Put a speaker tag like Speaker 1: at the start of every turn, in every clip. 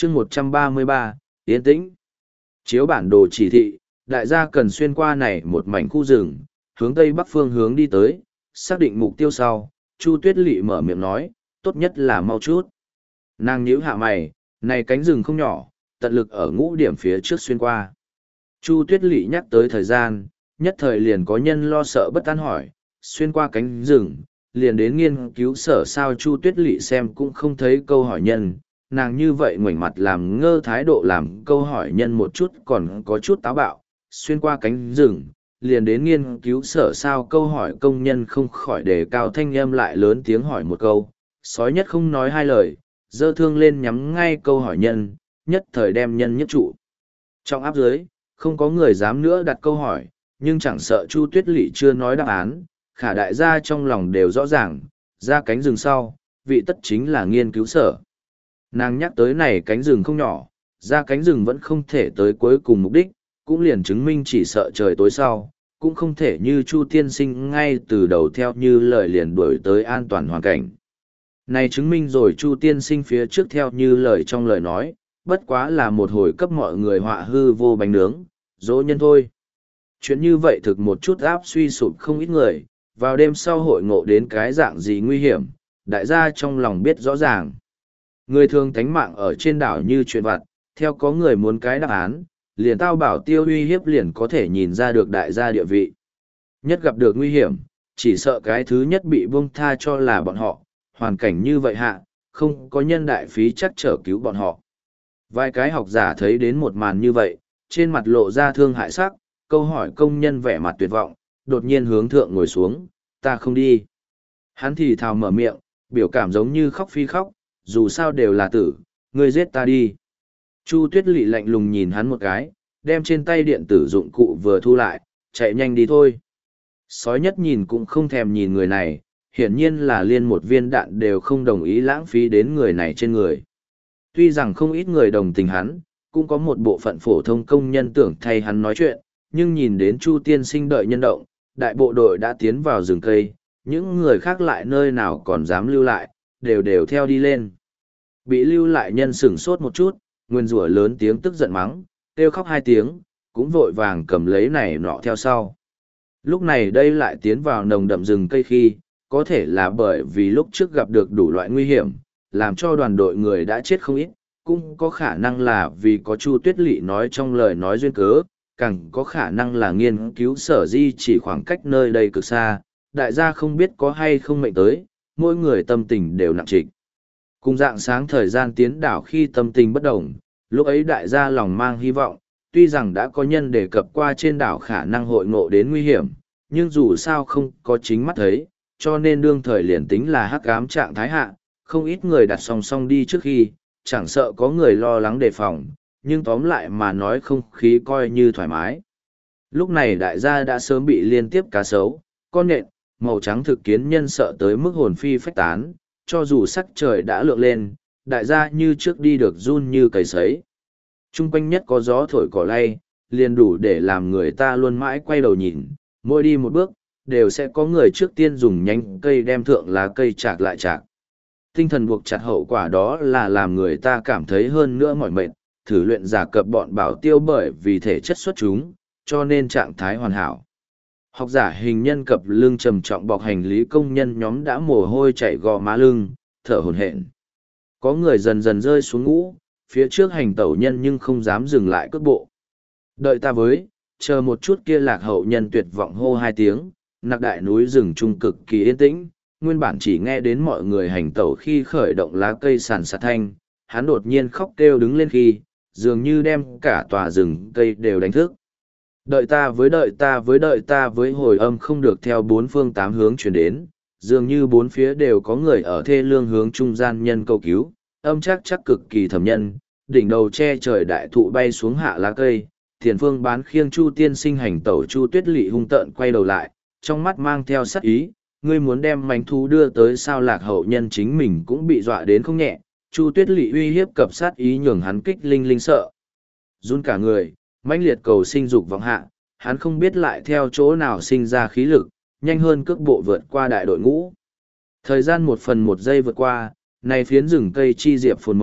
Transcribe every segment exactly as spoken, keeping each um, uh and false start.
Speaker 1: chương một trăm ba mươi ba, Yên tĩnh. Chiếu bản đồ chỉ thị, đại gia cần xuyên qua này một mảnh khu rừng, hướng tây bắc phương hướng đi tới, xác định mục tiêu sau, Chu Tuyết Lệ mở miệng nói, tốt nhất là mau chút. Nàng nhíu hạ mày, này cánh rừng không nhỏ, tận lực ở ngũ điểm phía trước xuyên qua. Chu Tuyết Lệ nhắc tới thời gian, nhất thời liền có nhân lo sợ bất an hỏi, xuyên qua cánh rừng, liền đến nghiên cứu sở sao. Chu Tuyết Lệ xem cũng không thấy câu hỏi nhân, nàng như vậy ngoảnh mặt làm ngơ thái độ làm câu hỏi nhân một chút còn có chút táo bạo, xuyên qua cánh rừng, liền đến nghiên cứu sở sao. Câu hỏi công nhân không khỏi đề cao thanh âm lại lớn tiếng hỏi một câu, sói nhất không nói hai lời, giơ thương lên nhắm ngay câu hỏi nhân, nhất thời đem nhân nhất trụ. Trong áp dưới, không có người dám nữa đặt câu hỏi, nhưng chẳng sợ Chu Tuyết Lệ chưa nói đáp án, khả đại gia trong lòng đều rõ ràng, ra cánh rừng sau, vị tất chính là nghiên cứu sở. Nàng nhắc tới này cánh rừng không nhỏ, ra cánh rừng vẫn không thể tới cuối cùng mục đích, cũng liền chứng minh chỉ sợ trời tối sau, cũng không thể như Chu tiên sinh ngay từ đầu theo như lời liền đuổi tới an toàn hoàn cảnh. Này chứng minh rồi Chu tiên sinh phía trước theo như lời trong lời nói, bất quá là một hồi cấp mọi người họa hư vô bánh nướng, dỗ nhân thôi. Chuyện như vậy thực một chút áp suy sụp không ít người, vào đêm sau hội ngộ đến cái dạng gì nguy hiểm, đại gia trong lòng biết rõ ràng. Người thường tánh mạng ở trên đảo như chuyện vặt, theo có người muốn cái đáp án, liền tao bảo tiêu uy hiếp liền có thể nhìn ra được đại gia địa vị. Nhất gặp được nguy hiểm, chỉ sợ cái thứ nhất bị buông tha cho là bọn họ, hoàn cảnh như vậy hạ, không có nhân đại phí chắc trở cứu bọn họ. Vài cái học giả thấy đến một màn như vậy, trên mặt lộ ra thương hại sắc, câu hỏi công nhân vẻ mặt tuyệt vọng, đột nhiên hướng thượng ngồi xuống, ta không đi. Hắn thì thào mở miệng, biểu cảm giống như khóc phi khóc, dù sao đều là tử, ngươi giết ta đi. Chu Tuyết Lệ lạnh lùng nhìn hắn một cái, đem trên tay điện tử dụng cụ vừa thu lại, chạy nhanh đi thôi. Sói nhất nhìn cũng không thèm nhìn người này, hiển nhiên là liên một viên đạn đều không đồng ý lãng phí đến người này trên người. Tuy rằng không ít người đồng tình hắn, cũng có một bộ phận phổ thông công nhân tưởng thay hắn nói chuyện, nhưng nhìn đến Chu tiên sinh đợi nhân động, đại bộ đội đã tiến vào rừng cây, những người khác lại nơi nào còn dám lưu lại, đều đều theo đi lên. Bị lưu lại nhân sửng sốt một chút, nguyên rủa lớn tiếng tức giận mắng, kêu khóc hai tiếng, cũng vội vàng cầm lấy này nọ theo sau. Lúc này đây lại tiến vào nồng đậm rừng cây khi, có thể là bởi vì lúc trước gặp được đủ loại nguy hiểm, làm cho đoàn đội người đã chết không ít, cũng có khả năng là vì có Chu Tuyết Lệ nói trong lời nói duyên cớ, càng có khả năng là nghiên cứu sở di chỉ khoảng cách nơi đây cực xa, đại gia không biết có hay không mệnh tới, mỗi người tâm tình đều nặng trịch. Cùng dạng sáng thời gian tiến đảo khi tâm tình bất đồng, lúc ấy đại gia lòng mang hy vọng, tuy rằng đã có nhân đề cập qua trên đảo khả năng hội ngộ đến nguy hiểm, nhưng dù sao không có chính mắt thấy, cho nên đương thời liền tính là hắc ám trạng thái hạ, không ít người đặt song song đi trước khi, chẳng sợ có người lo lắng đề phòng, nhưng tóm lại mà nói không khí coi như thoải mái. Lúc này đại gia đã sớm bị liên tiếp cá sấu, con nện, màu trắng thực kiến nhân sợ tới mức hồn phi phách tán, cho dù sắc trời đã lượng lên, đại gia như trước đi được run như cầy sấy. Trung quanh nhất có gió thổi cỏ lay, liền đủ để làm người ta luôn mãi quay đầu nhìn, mỗi đi một bước, đều sẽ có người trước tiên dùng nhánh cây đem thượng lá cây chạc lại chạc. Tinh thần buộc chặt hậu quả đó là làm người ta cảm thấy hơn nữa mỏi mệt, thử luyện giả cập bọn bảo tiêu bởi vì thể chất xuất chúng, cho nên trạng thái hoàn hảo. Học giả hình nhân cập lưng trầm trọng bọc hành lý công nhân nhóm đã mồ hôi chảy gò má lưng, thở hổn hển. Có người dần dần rơi xuống ngũ, phía trước hành tẩu nhân nhưng không dám dừng lại cước bộ. Đợi ta với, chờ một chút kia lạc hậu nhân tuyệt vọng hô hai tiếng, nặc đại núi rừng trung cực kỳ yên tĩnh, nguyên bản chỉ nghe đến mọi người hành tẩu khi khởi động lá cây sàn sạt thanh, hắn đột nhiên khóc kêu đứng lên khi, dường như đem cả tòa rừng cây đều đánh thức. Đợi ta với đợi ta với đợi ta với hồi âm không được theo bốn phương tám hướng chuyển đến, dường như bốn phía đều có người ở thê lương hướng trung gian nhân cầu cứu, âm chắc chắc cực kỳ thầm nhân, đỉnh đầu che trời đại thụ bay xuống hạ lá cây, tiền phương bán khiêng Chu tiên sinh hành tẩu Chu Tuyết Lệ hung tợn quay đầu lại, trong mắt mang theo sát ý, ngươi muốn đem mánh thú đưa tới sao lạc hậu nhân chính mình cũng bị dọa đến không nhẹ, Chu Tuyết Lệ uy hiếp cập sát ý nhường hắn kích linh linh sợ. Run cả người, mãnh liệt cầu sinh dục vọng hạ, hắn không biết lại theo chỗ nào sinh ra khí lực, nhanh hơn cước bộ vượt qua đại đội ngũ. Thời gian một phần một giây vượt qua, này phiến rừng cây chi diệp phồn mậu,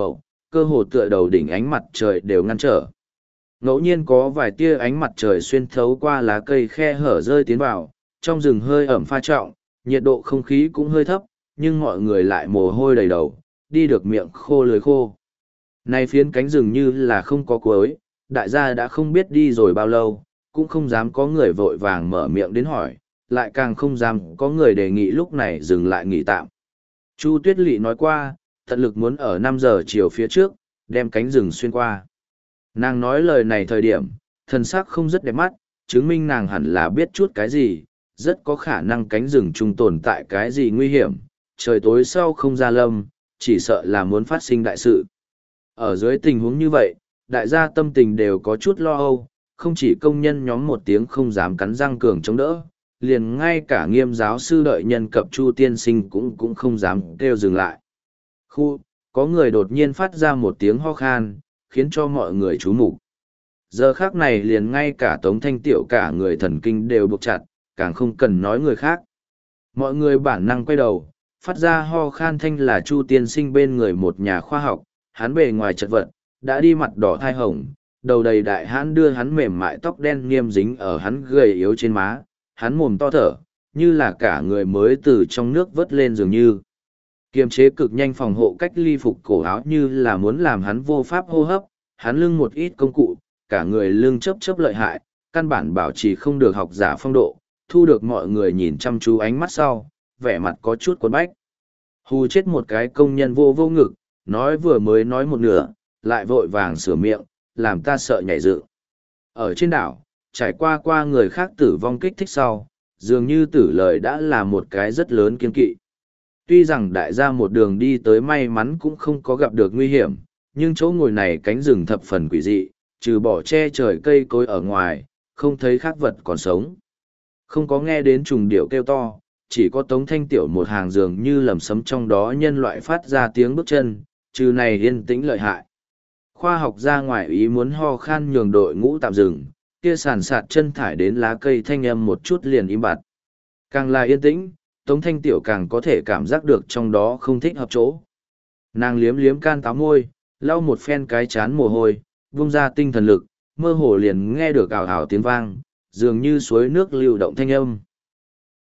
Speaker 1: cơ hồ tựa đầu đỉnh ánh mặt trời đều ngăn trở. Ngẫu nhiên có vài tia ánh mặt trời xuyên thấu qua lá cây khe hở rơi tiến vào, trong rừng hơi ẩm pha trọng, nhiệt độ không khí cũng hơi thấp, nhưng mọi người lại mồ hôi đầy đầu, đi được miệng khô lưỡi khô. Này phiến cánh rừng như là không có cuối, đại gia đã không biết đi rồi bao lâu, cũng không dám có người vội vàng mở miệng đến hỏi, lại càng không dám có người đề nghị lúc này dừng lại nghỉ tạm. Chu Tuyết Lị nói qua, tận lực muốn ở năm giờ chiều phía trước, đem cánh rừng xuyên qua. Nàng nói lời này thời điểm, thần sắc không rất đẹp mắt, chứng minh nàng hẳn là biết chút cái gì, rất có khả năng cánh rừng trung tồn tại cái gì nguy hiểm, trời tối sau không ra lâm, chỉ sợ là muốn phát sinh đại sự. Ở dưới tình huống như vậy, đại gia tâm tình đều có chút lo âu, không chỉ công nhân nhóm một tiếng không dám cắn răng cường chống đỡ, liền ngay cả nghiêm giáo sư đợi nhân cập Chu tiên sinh cũng cũng không dám kêu dừng lại. Khu, có người đột nhiên phát ra một tiếng ho khan, khiến cho mọi người chú mục. Giờ khác này liền ngay cả Tống Thanh Tiểu cả người thần kinh đều buộc chặt, càng không cần nói người khác. Mọi người bản năng quay đầu, phát ra ho khan thanh là Chu tiên sinh bên người một nhà khoa học, hắn bề ngoài chật vật, đã đi mặt đỏ thai hồng, đầu đầy đại hãn đưa hắn mềm mại tóc đen nghiêm dính ở hắn gầy yếu trên má, hắn mồm to thở, như là cả người mới từ trong nước vớt lên dường như. Kiềm chế cực nhanh phòng hộ cách ly phục cổ áo như là muốn làm hắn vô pháp hô hấp, hắn lưng một ít công cụ, cả người lưng chấp chấp lợi hại, căn bản bảo trì không được học giả phong độ, thu được mọi người nhìn chăm chú ánh mắt sau, vẻ mặt có chút cuốn bách. Hù chết một cái công nhân vô vô ngực, nói vừa mới nói một nửa, lại vội vàng sửa miệng, làm ta sợ nhảy dựng. Ở trên đảo, trải qua qua người khác tử vong kích thích sau, dường như tử lời đã là một cái rất lớn kiên kỵ. Tuy rằng đại gia một đường đi tới may mắn cũng không có gặp được nguy hiểm, nhưng chỗ ngồi này cánh rừng thập phần quỷ dị, trừ bỏ che trời cây cối ở ngoài, không thấy khác vật còn sống. Không có nghe đến trùng điệu kêu to, chỉ có Tống Thanh Tiểu một hàng dường như lầm sấm trong đó nhân loại phát ra tiếng bước chân, trừ này yên tĩnh lợi hại. Khoa học ra ngoài ý muốn ho khan nhường đội ngũ tạm dừng, kia sàn sạt chân thải đến lá cây thanh âm một chút liền im bặt. Càng là yên tĩnh, Tống Thanh Tiểu càng có thể cảm giác được trong đó không thích hợp chỗ. Nàng liếm liếm can táo môi, lau một phen cái chán mồ hôi, vung ra tinh thần lực, mơ hồ liền nghe được ảo ảo tiếng vang, dường như suối nước lưu động thanh âm.